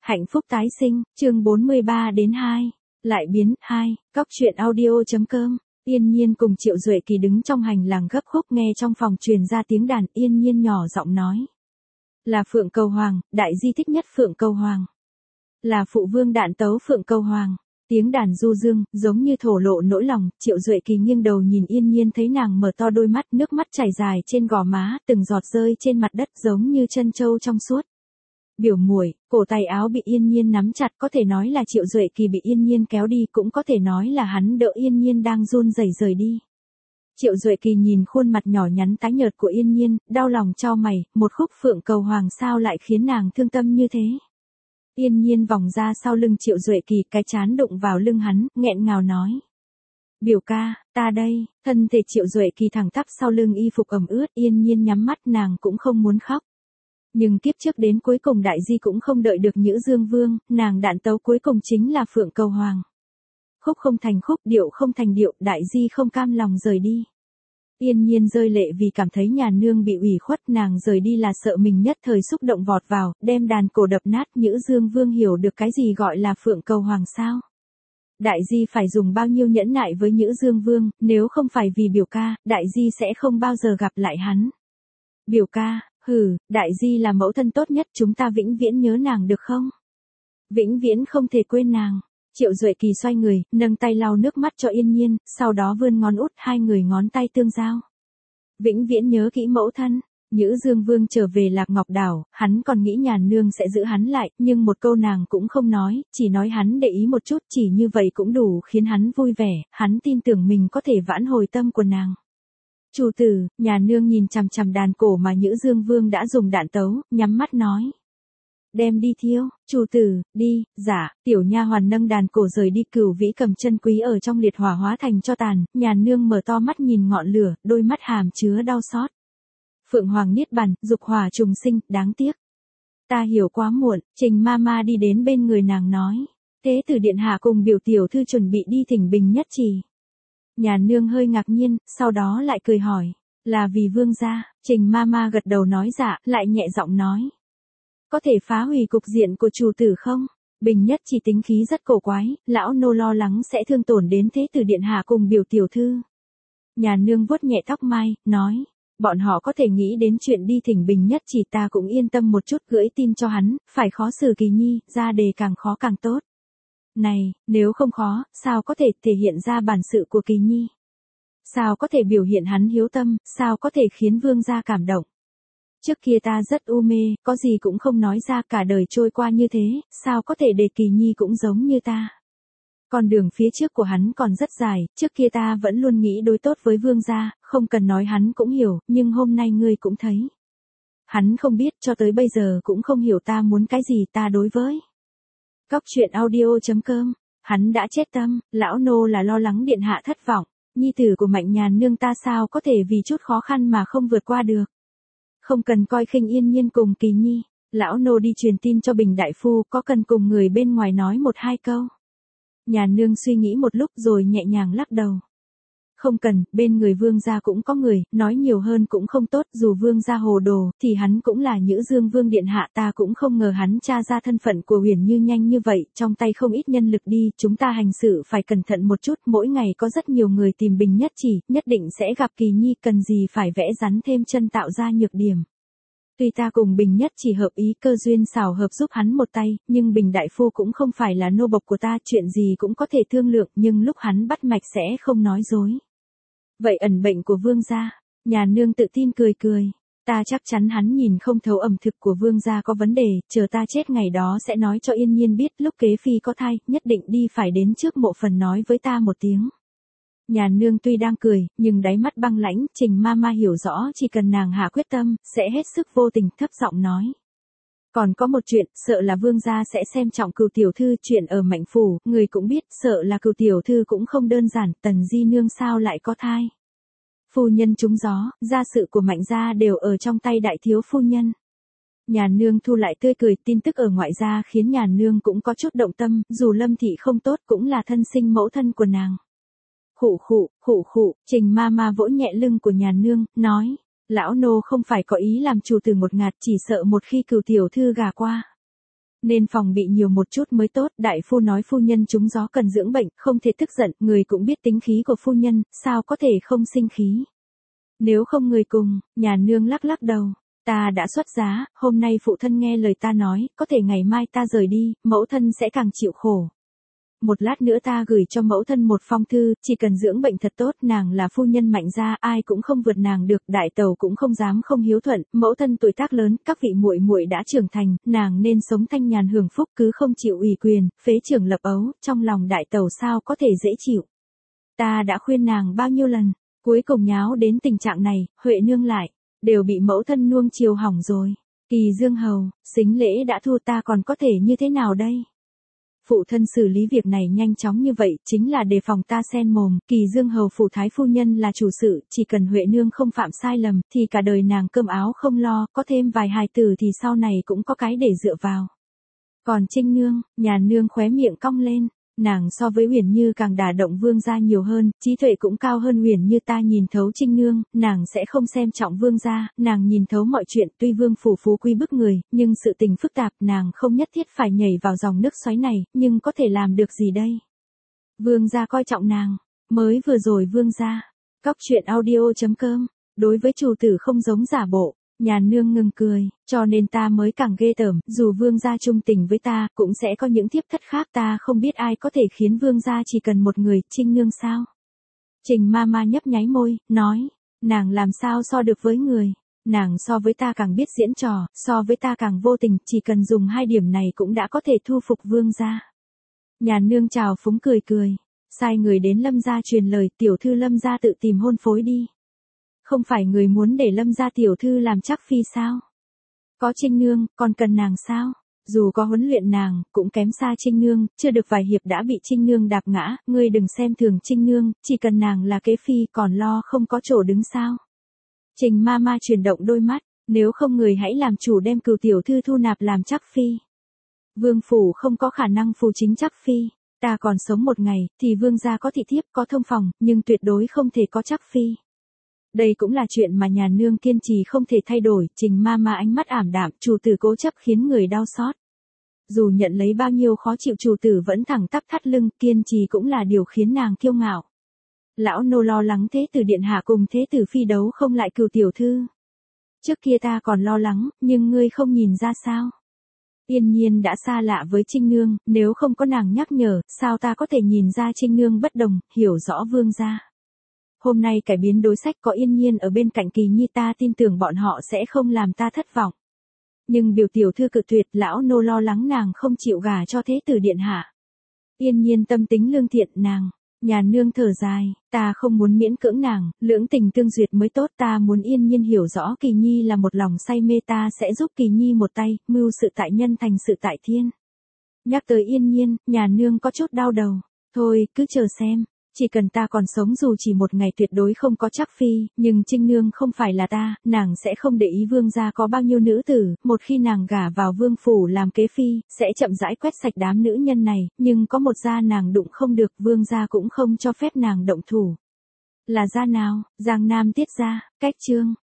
Hạnh phúc tái sinh, chương 43 đến 2. Lại biến, 2, Cóc truyện audio.com. Yên Nhiên cùng Triệu Duệ Kỳ đứng trong hành lang gấp khúc nghe trong phòng truyền ra tiếng đàn. Yên Nhiên nhỏ giọng nói. Là Phượng Cầu Hoàng, đại di thích nhất Phượng Cầu Hoàng. Là phụ vương đạn tấu Phượng Cầu Hoàng. Tiếng đàn du dương, giống như thổ lộ nỗi lòng. Triệu Duệ Kỳ nghiêng đầu nhìn Yên Nhiên, thấy nàng mở to đôi mắt, nước mắt chảy dài trên gò má, từng giọt rơi trên mặt đất giống như chân châu trong suốt. Biểu muội, cổ tay áo bị Yên Nhiên nắm chặt, có thể nói là Triệu Duệ Kỳ bị Yên Nhiên kéo đi, cũng có thể nói là hắn đỡ Yên Nhiên đang run rẩy rời đi. Triệu Duệ Kỳ nhìn khuôn mặt nhỏ nhắn tái nhợt của Yên Nhiên, đau lòng chau mày, một khúc Phượng Cầu Hoàng sao lại khiến nàng thương tâm như thế. Yên Nhiên vòng ra sau lưng Triệu Duệ Kỳ, cái trán đụng vào lưng hắn, nghẹn ngào nói. Biểu ca, ta đây. Thân thể Triệu Duệ Kỳ thẳng tắp sau lưng, y phục ẩm ướt. Yên Nhiên nhắm mắt, nàng cũng không muốn khóc. Nhưng kiếp trước đến cuối cùng đại di cũng không đợi được Nhữ Dương Vương, nàng đạn tấu cuối cùng chính là Phượng Cầu Hoàng. Khúc không thành khúc, điệu không thành điệu, đại di không cam lòng rời đi. Yên Nhiên rơi lệ vì cảm thấy nhà nương bị ủy khuất, nàng rời đi là sợ mình nhất thời xúc động vọt vào, đem đàn cổ đập nát. Nhữ Dương Vương hiểu được cái gì gọi là Phượng Cầu Hoàng sao? Đại di phải dùng bao nhiêu nhẫn nại với Nhữ Dương Vương, nếu không phải vì biểu ca, đại di sẽ không bao giờ gặp lại hắn. Biểu ca, hừ, đại di là mẫu thân tốt nhất, chúng ta vĩnh viễn nhớ nàng được không? Vĩnh viễn không thể quên nàng. Triệu Duệ Kỳ xoay người, nâng tay lau nước mắt cho Yên Nhiên, sau đó vươn ngón út, hai người ngón tay tương giao. Vĩnh viễn nhớ kỹ mẫu thân. Nhữ Dương Vương trở về Lạc Ngọc Đảo, hắn còn nghĩ nhà nương sẽ giữ hắn lại, nhưng một câu nàng cũng không nói, chỉ nói hắn để ý một chút, chỉ như vậy cũng đủ khiến hắn vui vẻ, hắn tin tưởng mình có thể vãn hồi tâm của nàng. Chủ tử, nhà nương nhìn chằm chằm đàn cổ mà Nhữ Dương Vương đã dùng đạn tấu, nhắm mắt nói. Đem đi thiêu, chủ tử, đi. Dạ. Tiểu nha hoàn nâng đàn cổ rời đi. Cửu vĩ cầm chân quý ở trong liệt hỏa hóa thành tro tàn, nhà nương mở to mắt nhìn ngọn lửa, đôi mắt hàm chứa đau xót. Phượng Hoàng niết bàn, dục hỏa trùng sinh, đáng tiếc. Ta hiểu quá muộn. Trình Mama đi đến bên người nàng nói. Thế tử điện hạ cùng biểu tiểu thư chuẩn bị đi thỉnh Bình Nhất Trì. Nhà nương hơi ngạc nhiên, sau đó lại cười hỏi. Là vì vương gia? Trình Mama gật đầu nói dạ, lại nhẹ giọng nói. Có thể phá hủy cục diện của chủ tử không? Bình Nhất Trì tính khí rất cổ quái, lão nô lo lắng sẽ thương tổn đến thế tử điện hạ cùng biểu tiểu thư. Nhà nương vuốt nhẹ tóc mai, nói. Bọn họ có thể nghĩ đến chuyện đi thỉnh Bình Nhất Trì, ta cũng yên tâm một chút, gửi tin cho hắn, phải khó xử Kỳ Nhi, ra đề càng khó càng tốt. Này, nếu không khó, sao có thể thể hiện ra bản sự của Kỳ Nhi? Sao có thể biểu hiện hắn hiếu tâm, sao có thể khiến vương gia cảm động? Trước kia ta rất u mê, có gì cũng không nói ra, cả đời trôi qua như thế, sao có thể để Kỳ Nhi cũng giống như ta? Con đường phía trước của hắn còn rất dài, trước kia ta vẫn luôn nghĩ đối tốt với vương gia, không cần nói hắn cũng hiểu, nhưng hôm nay ngươi cũng thấy. Hắn không biết, cho tới bây giờ cũng không hiểu ta muốn cái gì, ta đối với. Cóc truyện audio.com. Hắn đã chết tâm, lão nô là lo lắng điện hạ thất vọng, nhi tử của Mạnh Nhàn nương ta sao có thể vì chút khó khăn mà không vượt qua được. Không cần coi khinh Yên Nhiên cùng Kỳ Nhi, lão nô đi truyền tin cho Bình đại phu, có cần cùng người bên ngoài nói một hai câu. Nhà nương suy nghĩ một lúc rồi nhẹ nhàng lắc đầu. Không cần, bên người vương gia cũng có người, nói nhiều hơn cũng không tốt, dù vương gia hồ đồ, thì hắn cũng là Nhữ Dương Vương điện hạ, ta cũng không ngờ hắn tra ra thân phận của Huyền Như nhanh như vậy, trong tay không ít nhân lực đi, chúng ta hành sự phải cẩn thận một chút, mỗi ngày có rất nhiều người tìm Bình Nhất Trì, nhất định sẽ gặp Kỳ Nhi, cần gì phải vẽ rắn thêm chân tạo ra nhược điểm. Tuy ta cùng Bình Nhất Trì hợp ý, cơ duyên xảo hợp giúp hắn một tay, nhưng Bình đại phu cũng không phải là nô bộc của ta, chuyện gì cũng có thể thương lượng, nhưng lúc hắn bắt mạch sẽ không nói dối. Vậy ẩn bệnh của vương gia? Nhà nương tự tin cười cười. Ta chắc chắn hắn nhìn không thấu ẩm thực của vương gia có vấn đề, chờ ta chết ngày đó sẽ nói cho Yên Nhiên biết, lúc kế phi có thai, nhất định đi phải đến trước mộ phần nói với ta một tiếng. Nhà nương tuy đang cười, nhưng đáy mắt băng lãnh, Trình Mama hiểu rõ chỉ cần nàng hạ quyết tâm, sẽ hết sức vô tình, thấp giọng nói. Còn có một chuyện, sợ là vương gia sẽ xem trọng Cửu tiểu thư, chuyện ở Mạnh phủ, người cũng biết, sợ là Cửu tiểu thư cũng không đơn giản, Tần di nương sao lại có thai. Phu nhân trúng gió, gia sự của Mạnh gia đều ở trong tay đại thiếu phu nhân. Nhà nương thu lại tươi cười, tin tức ở ngoại gia khiến nhà nương cũng có chút động tâm, dù Lâm thị không tốt cũng là thân sinh mẫu thân của nàng. Khụ khụ, Trình Mama vỗ nhẹ lưng của nhà nương, nói. Lão nô không phải có ý làm chủ tử một ngạt, chỉ sợ một khi Cửu tiểu thư gả qua. Nên phòng bị nhiều một chút mới tốt, đại phu nói phu nhân trúng gió cần dưỡng bệnh, không thể tức giận, người cũng biết tính khí của phu nhân, sao có thể không sinh khí. Nếu không người cùng, nhà nương lắc lắc đầu. Ta đã xuất giá, hôm nay phụ thân nghe lời ta nói, có thể ngày mai ta rời đi, mẫu thân sẽ càng chịu khổ. Một lát nữa ta gửi cho mẫu thân một phong thư, chỉ cần dưỡng bệnh thật tốt, nàng là phu nhân Mạnh gia, ai cũng không vượt nàng được, đại tẩu cũng không dám không hiếu thuận, mẫu thân tuổi tác lớn, các vị muội muội đã trưởng thành, nàng nên sống thanh nhàn hưởng phúc, cứ không chịu ủy quyền, phế trưởng lập ấu, trong lòng đại tẩu sao có thể dễ chịu. Ta đã khuyên nàng bao nhiêu lần, cuối cùng nháo đến tình trạng này, Huệ nương lại, đều bị mẫu thân nuông chiều hỏng rồi. Kỳ Dương hầu, sính lễ đã thu, ta còn có thể như thế nào đây? Phụ thân xử lý việc này nhanh chóng như vậy, chính là đề phòng ta xen mồm, Kỳ Dương hầu phủ thái phu nhân là chủ sự, chỉ cần Huệ nương không phạm sai lầm, thì cả đời nàng cơm áo không lo, có thêm vài hài tử thì sau này cũng có cái để dựa vào. Còn Trinh nương, nhà nương khóe miệng cong lên, nàng so với Uyển Như càng đả động Vương gia nhiều hơn, trí tuệ cũng cao hơn Uyển Như, ta nhìn thấu Trinh nương, nàng sẽ không xem trọng Vương gia, nàng nhìn thấu mọi chuyện, tuy Vương phủ phú quý bức người, nhưng sự tình phức tạp, nàng không nhất thiết phải nhảy vào dòng nước xoáy này, nhưng có thể làm được gì đây? Vương gia coi trọng nàng, mới vừa rồi Vương gia. Cóc truyện audio.com, đối với chủ tử không giống giả bộ. Nhà nương ngừng cười, cho nên ta mới càng ghê tởm, dù Vương gia trung tình với ta, cũng sẽ có những thiếp thất khác, ta không biết ai có thể khiến Vương gia chỉ cần một người, Trinh nương sao? Trình Mama nhấp nháy môi, nói, nàng làm sao so được với người, nàng so với ta càng biết diễn trò, so với ta càng vô tình, chỉ cần dùng 2 điểm này cũng đã có thể thu phục Vương gia. Nhà nương chào phúng cười cười, sai người đến Lâm gia truyền lời, tiểu thư Lâm gia tự tìm hôn phối đi. Không phải người muốn để Lâm gia tiểu thư làm chắc phi sao? Có Trinh nương, còn cần nàng sao? Dù có huấn luyện nàng, cũng kém xa Trinh nương, chưa được vài hiệp đã bị Trinh nương đạp ngã, ngươi đừng xem thường Trinh nương, chỉ cần nàng là kế phi còn lo không có chỗ đứng sao? Trình Mama chuyển động đôi mắt, nếu không người hãy làm chủ đem Cửu tiểu thư thu nạp làm chắc phi. Vương phủ không có khả năng phù chính chắc phi, ta còn sống một ngày, thì Vương gia có thị thiếp, có thông phòng, nhưng tuyệt đối không thể có chắc phi. Đây cũng là chuyện mà nhà nương kiên trì không thể thay đổi, Trình Mama ánh mắt ảm đạm, chủ tử cố chấp khiến người đau xót. Dù nhận lấy bao nhiêu khó chịu, chủ tử vẫn thẳng tắp thắt lưng, kiên trì cũng là điều khiến nàng kiêu ngạo. Lão nô lo lắng thế tử điện hạ cùng thế tử phi đấu không lại Cửu tiểu thư. Trước kia ta còn lo lắng, nhưng ngươi không nhìn ra sao? Yên Nhiên đã xa lạ với Trinh nương, nếu không có nàng nhắc nhở, sao ta có thể nhìn ra Trinh nương bất đồng, hiểu rõ Vương gia. Hôm nay cải biến đối sách có Yên Nhiên ở bên cạnh Kỳ Nhi, ta tin tưởng bọn họ sẽ không làm ta thất vọng. Nhưng biểu tiểu thư cự tuyệt, lão nô lo lắng nàng không chịu gả cho thế tử điện hạ. Yên Nhiên tâm tính lương thiện, nàng, nhà nương thở dài, ta không muốn miễn cưỡng nàng, lưỡng tình tương duyệt mới tốt, ta muốn Yên Nhiên hiểu rõ Kỳ Nhi là một lòng say mê, ta sẽ giúp Kỳ Nhi một tay, mưu sự tại nhân thành sự tại thiên. Nhắc tới Yên Nhiên, nhà nương có chút đau đầu, thôi, cứ chờ xem. Chỉ cần ta còn sống dù chỉ một ngày tuyệt đối không có chắc phi, nhưng Trinh nương không phải là ta, nàng sẽ không để ý Vương gia có bao nhiêu nữ tử, một khi nàng gả vào Vương phủ làm kế phi, sẽ chậm rãi quét sạch đám nữ nhân này, nhưng có một gia nàng đụng không được, Vương gia cũng không cho phép nàng động thủ. Là gia nào? Giang Nam Tiết gia, cách chương.